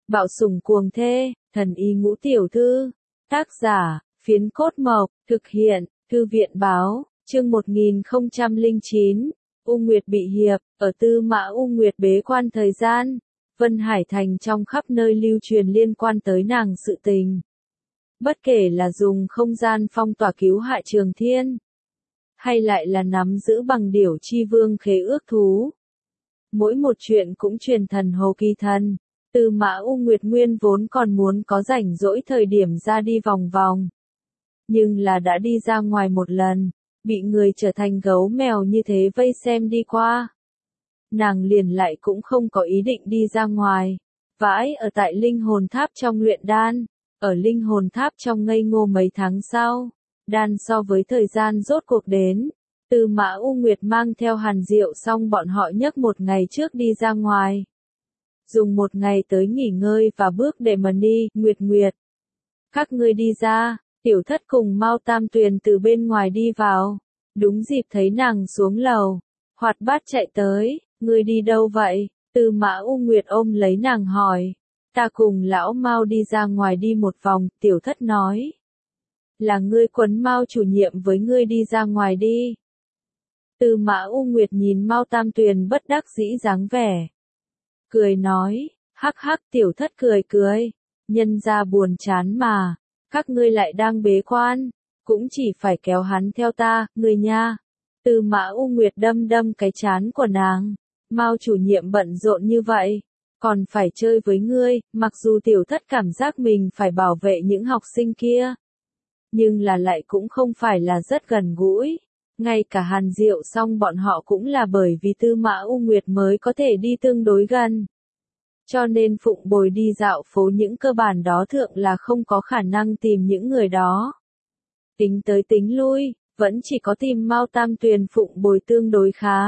Bạo sủng cuồng thê, thần y ngũ tiểu thư. Tác giả, Phiến Cốt Mộc, thực hiện, Thư viện báo, chương 1009. U Nguyệt bị hiệp, ở Tư Mã U Nguyệt bế quan thời gian, Vân Hải Thành trong khắp nơi lưu truyền liên quan tới nàng sự tình. Bất kể là dùng không gian phong tỏa cứu hại Trường Thiên, hay lại là nắm giữ bằng điểu chi vương khế ước thú. Mỗi một chuyện cũng truyền thần hồ kỳ thần. Tư Mã U Nguyệt nguyên vốn còn muốn có rảnh rỗi thời điểm ra đi vòng vòng. Nhưng là đã đi ra ngoài một lần, bị người trở thành gấu mèo như thế vây xem đi qua. Nàng liền lại cũng không có ý định đi ra ngoài. Vãi ở tại linh hồn tháp trong luyện đan, ở linh hồn tháp trong ngây ngô mấy tháng sau, đan so với thời gian rốt cuộc đến. Tư Mã U Nguyệt mang theo Hàn Diệu xong bọn họ nhấc một ngày trước đi ra ngoài. Dùng một ngày tới nghỉ ngơi và bước để mà đi, Nguyệt. Các ngươi đi ra, Tiểu Thất cùng Mao Tam Tuyền từ bên ngoài đi vào. Đúng dịp thấy nàng xuống lầu. Hoạt bát chạy tới, ngươi đi đâu vậy? Tư Mã U Nguyệt ôm lấy nàng hỏi. Ta cùng lão Mao đi ra ngoài đi một vòng, Tiểu Thất nói. Là ngươi quấn Mao chủ nhiệm với ngươi đi ra ngoài đi. Tư Mã U Nguyệt nhìn Mao Tam Tuyền bất đắc dĩ dáng vẻ. Cười nói, hắc hắc Tiểu Thất cười, nhân ra buồn chán mà, các ngươi lại đang bế quan, cũng chỉ phải kéo hắn theo ta, ngươi nha. Tư Mã U Nguyệt đâm cái chán của nàng, Mao chủ nhiệm bận rộn như vậy, còn phải chơi với ngươi, mặc dù Tiểu Thất cảm giác mình phải bảo vệ những học sinh kia, nhưng là lại cũng không phải là rất gần gũi. Ngay cả Hàn Diệu xong bọn họ cũng là bởi vì Tư Mã U Nguyệt mới có thể đi tương đối gần. Cho nên Phụng Bồi đi dạo phố những cơ bản đó thượng là không có khả năng tìm những người đó. Tính tới tính lui, vẫn chỉ có tìm Mao Tam Tuyền Phụng Bồi tương đối khá.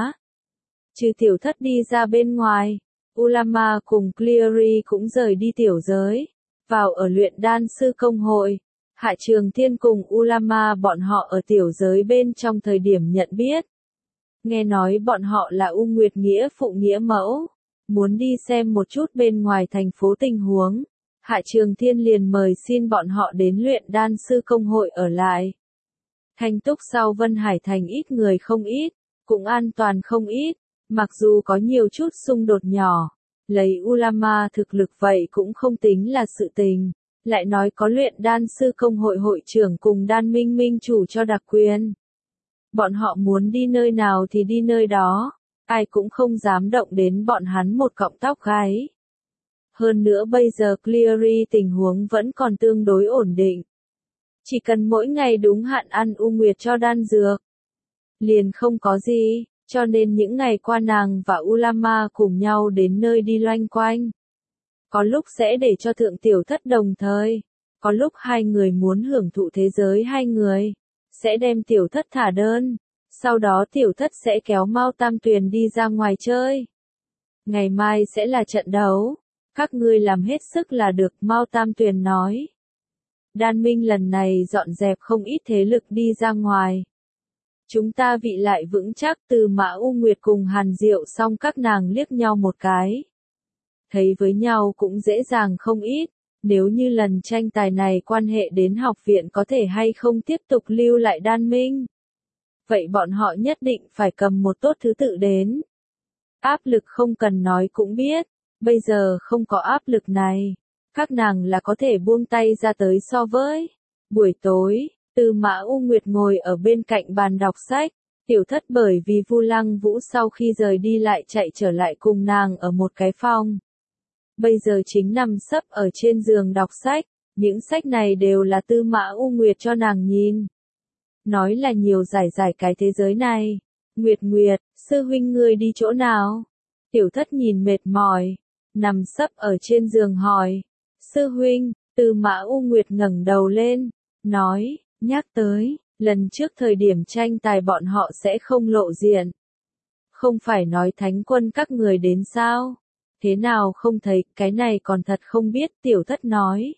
Trừ Tiểu Thất đi ra bên ngoài, Ulama cùng Cleary cũng rời đi tiểu giới, vào ở luyện đan sư công hội. Hạ Trường Thiên cùng Ulama bọn họ ở tiểu giới bên trong thời điểm nhận biết. Nghe nói bọn họ là U Nguyệt nghĩa phụ nghĩa mẫu, muốn đi xem một chút bên ngoài thành phố tình huống. Hạ Trường Thiên liền mời xin bọn họ đến luyện đan sư công hội ở lại. Thanh túc sau Vân Hải Thành ít người không ít, cũng an toàn không ít, mặc dù có nhiều chút xung đột nhỏ. Lấy Ulama thực lực vậy cũng không tính là sự tình. Lại nói có luyện đan sư công hội hội trưởng cùng đan minh minh chủ cho đặc quyền. Bọn họ muốn đi nơi nào thì đi nơi đó, ai cũng không dám động đến bọn hắn một cọng tóc gáy. Hơn nữa bây giờ Cleary tình huống vẫn còn tương đối ổn định. Chỉ cần mỗi ngày đúng hạn ăn U Nguyệt cho đan dược, liền không có gì, cho nên những ngày qua nàng và Ulama cùng nhau đến nơi đi loanh quanh. Có lúc sẽ để cho Thượng Tiểu Thất đồng thời, có lúc hai người muốn hưởng thụ thế giới hai người, sẽ đem Tiểu Thất thả đơn, sau đó Tiểu Thất sẽ kéo Mao Tam Tuyền đi ra ngoài chơi. Ngày mai sẽ là trận đấu, các ngươi làm hết sức là được, Mao Tam Tuyền nói. Đan Minh lần này dọn dẹp không ít thế lực đi ra ngoài. Chúng ta vị lại vững chắc. Từ Mã U Nguyệt cùng Hàn Diệu xong các nàng liếc nhau một cái. Thấy với nhau cũng dễ dàng không ít, nếu như lần tranh tài này quan hệ đến học viện có thể hay không tiếp tục lưu lại Đan Minh. Vậy bọn họ nhất định phải cầm một tốt thứ tự đến. Áp lực không cần nói cũng biết, bây giờ không có áp lực này, các nàng là có thể buông tay ra tới so với. Buổi tối, Tư Mã U Nguyệt ngồi ở bên cạnh bàn đọc sách, Tiểu Thất bởi vì Vu Lăng Vũ sau khi rời đi lại chạy trở lại cùng nàng ở một cái phòng. Bây giờ chính nằm sấp ở trên giường đọc sách, những sách này đều là Tư Mã U Nguyệt cho nàng nhìn. Nói là nhiều giải cái thế giới này. Nguyệt, sư huynh ngươi đi chỗ nào? Tiểu Thất nhìn mệt mỏi, nằm sấp ở trên giường hỏi. Sư huynh, Tư Mã U Nguyệt ngẩng đầu lên, nói, nhắc tới, lần trước thời điểm tranh tài bọn họ sẽ không lộ diện. Không phải nói thánh quân các người đến sao? Thế nào không thấy, cái này còn thật không biết, Tiểu Thất nói.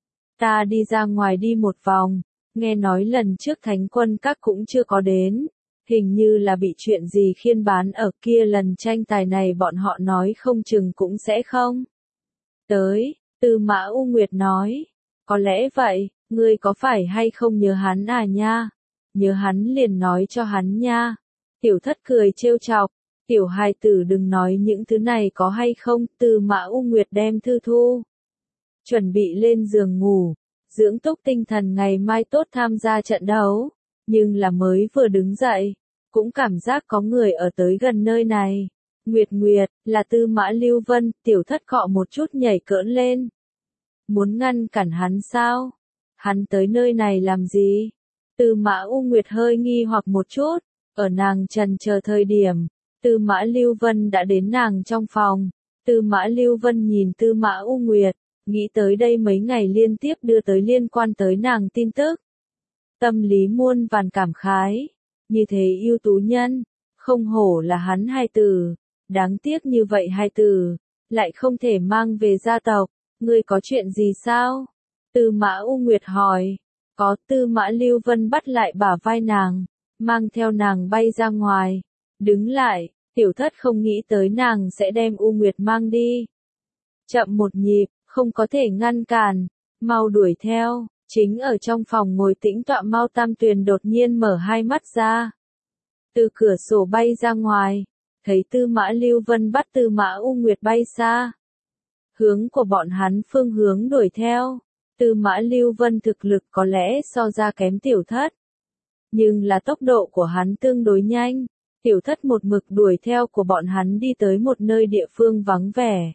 Ta đi ra ngoài đi một vòng, nghe nói lần trước thánh quân các cũng chưa có đến, hình như là bị chuyện gì khiên bán ở kia, lần tranh tài này bọn họ nói không chừng cũng sẽ không tới, Tư Mã U Nguyệt nói, có lẽ vậy, ngươi có phải hay không nhớ hắn à nha? Nhớ hắn liền nói cho hắn nha. Tiểu Thất cười trêu chọc, tiểu hài tử đừng nói những thứ này có hay không. Tư Mã U Nguyệt đem thư thu, chuẩn bị lên giường ngủ, dưỡng túc tinh thần ngày mai tốt tham gia trận đấu, nhưng là mới vừa đứng dậy, cũng cảm giác có người ở tới gần nơi này. Nguyệt Nguyệt, là Tư Mã Lưu Vân. Tiểu Thất cọ một chút nhảy cỡn lên. Muốn ngăn cản hắn sao? Hắn tới nơi này làm gì? Tư Mã U Nguyệt hơi nghi hoặc một chút, ở nàng trần chờ thời điểm, Tư Mã Lưu Vân đã đến nàng trong phòng. Tư Mã Lưu Vân nhìn Tư Mã U Nguyệt, nghĩ tới đây mấy ngày liên tiếp đưa tới liên quan tới nàng tin tức. Tâm lý muôn vàn cảm khái, như thế ưu tú nhân, không hổ là hắn hài tử, đáng tiếc như vậy hài tử, lại không thể mang về gia tộc. Ngươi có chuyện gì sao? Tư Mã U Nguyệt hỏi. Có. Tư Mã Lưu Vân bắt lại bả vai nàng, mang theo nàng bay ra ngoài. Đứng lại, Tiểu Thất không nghĩ tới nàng sẽ đem U Nguyệt mang đi. Chậm một nhịp, không có thể ngăn cản, mau đuổi theo. Chính ở trong phòng ngồi tĩnh tọa Mao Tam Tuyền đột nhiên mở hai mắt ra. Từ cửa sổ bay ra ngoài, thấy Tư Mã Lưu Vân bắt Tư Mã U Nguyệt bay xa. Hướng của bọn hắn phương hướng đuổi theo. Tư Mã Lưu Vân thực lực có lẽ so ra kém Tiểu Thất, nhưng là tốc độ của hắn tương đối nhanh. Tiểu Thất một mực đuổi theo của bọn hắn đi tới một nơi địa phương vắng vẻ.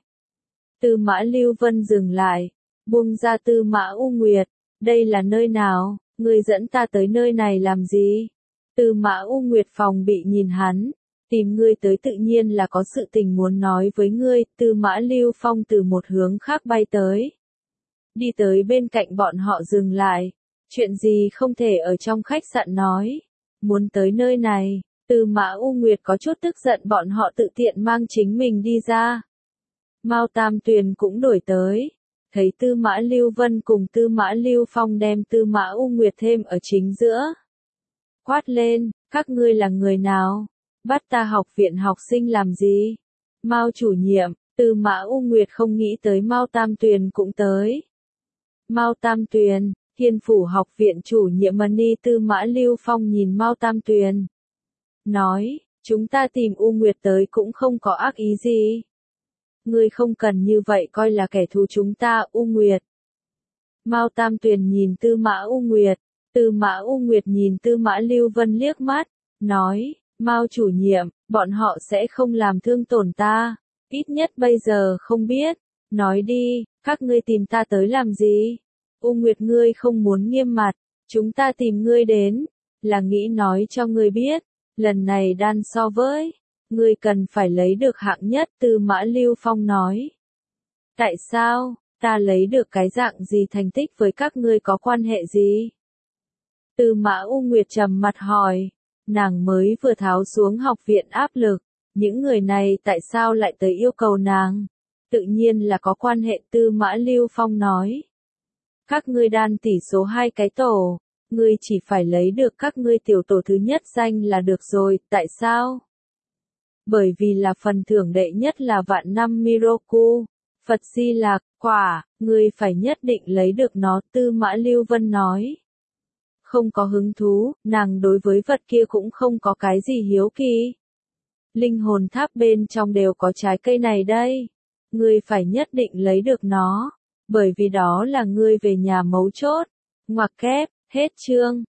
Tư Mã Lưu Vân dừng lại, buông ra Tư Mã U Nguyệt. Đây là nơi nào? Ngươi dẫn ta tới nơi này làm gì? Tư Mã U Nguyệt phòng bị nhìn hắn. Tìm ngươi tới tự nhiên là có sự tình muốn nói với ngươi. Tư Mã Lưu Phong từ một hướng khác bay tới. Đi tới bên cạnh bọn họ dừng lại. Chuyện gì không thể ở trong khách sạn nói. Muốn tới nơi này. Tư Mã U Nguyệt có chút tức giận bọn họ tự tiện mang chính mình đi ra. Mao Tam Tuyền cũng đổi tới. Thấy Tư Mã Lưu Vân cùng Tư Mã Lưu Phong đem Tư Mã U Nguyệt thêm ở chính giữa. Quát lên, các ngươi là người nào? Bắt ta học viện học sinh làm gì? Mao chủ nhiệm. Tư Mã U Nguyệt không nghĩ tới Mao Tam Tuyền cũng tới. Mao Tam Tuyền, Thiên Phủ học viện chủ nhiệm Mani. Tư Mã Lưu Phong nhìn Mao Tam Tuyền. Nói, chúng ta tìm U Nguyệt tới cũng không có ác ý gì. Ngươi không cần như vậy coi là kẻ thù chúng ta. U Nguyệt. Mao Tam Tuyền nhìn Tư Mã U Nguyệt. Tư Mã U Nguyệt nhìn Tư Mã Lưu Vân liếc mắt. Nói, Mao chủ nhiệm, bọn họ sẽ không làm thương tổn ta. Ít nhất bây giờ không biết. Nói đi, các ngươi tìm ta tới làm gì? U Nguyệt ngươi không muốn nghiêm mặt. Chúng ta tìm ngươi đến, là nghĩ nói cho ngươi biết. Lần này đan so với, ngươi cần phải lấy được hạng nhất. Tư Mã Lưu Phong nói. Tại sao, ta lấy được cái dạng gì thành tích với các ngươi có quan hệ gì? Tư Mã U Nguyệt trầm mặt hỏi. Nàng mới vừa tháo xuống học viện áp lực. Những người này tại sao lại tới yêu cầu nàng? Tự nhiên là có quan hệ. Tư Mã Lưu Phong nói. Các ngươi đan tỷ số 2 cái tổ. Ngươi chỉ phải lấy được các ngươi tiểu tổ thứ nhất danh là được rồi. Tại sao? Bởi vì là phần thưởng đệ nhất là vạn năm Miroku. Phật Di Lạc, quả, ngươi phải nhất định lấy được nó. Tư Mã Lưu Vân nói. Không có hứng thú, nàng đối với vật kia cũng không có cái gì hiếu kỳ. Linh hồn tháp bên trong đều có trái cây này đây. Ngươi phải nhất định lấy được nó. Bởi vì đó là ngươi về nhà mấu chốt. Ngoặc kép, hết chương.